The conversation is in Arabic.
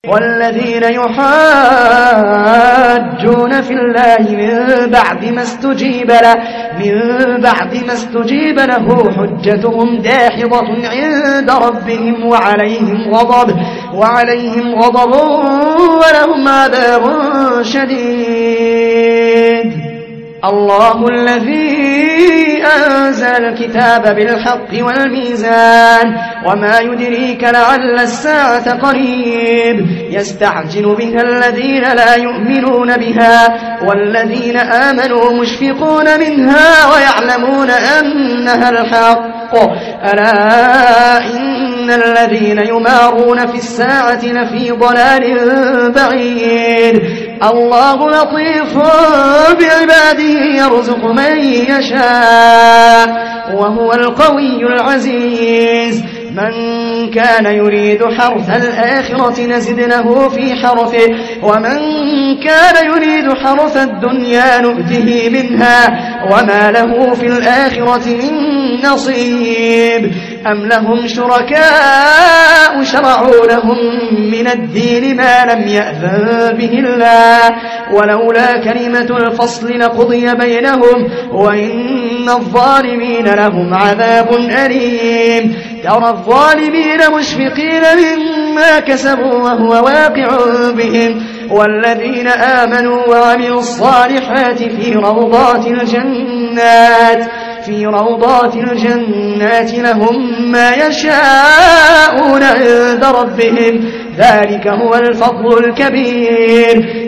والذين يحاجون في الله من بعد ما استجيب له حجتهم داحضة عند ربهم وعليهم غضب ولهم عذاب شديد. الله الذي أنزل الكتاب بالحق والميزان وما يدريك لعل الساعة قريب يستعجل بها الذين لا يؤمنون بها والذين آمنوا مشفقون منها ويعلمون أنها الحق ألا إن الذين يمارون في الساعة لفي ضلال بعيد. الله لطيف بعباده يرزق من يشاء وهو القوي العزيز. من كان يريد حرث الآخرة نزد له في حرثه ومن كان يريد حرث الدنيا نؤته منها وما له في الآخرة من نصيب. أم لهم شركاء شرعوا لهم من الدين ما لم يأذن به الله ولولا كلمة الفصل لقضي بينهم وإن الظالمين لهم عذاب أليم. ترى الظالمين مشفقين مما كسبوا وهو واقع بهم والذين آمنوا وعملوا الصالحات في روضات الجنات لهم ما يشاءون عند ربهم ذلك هو الفضل الكبير.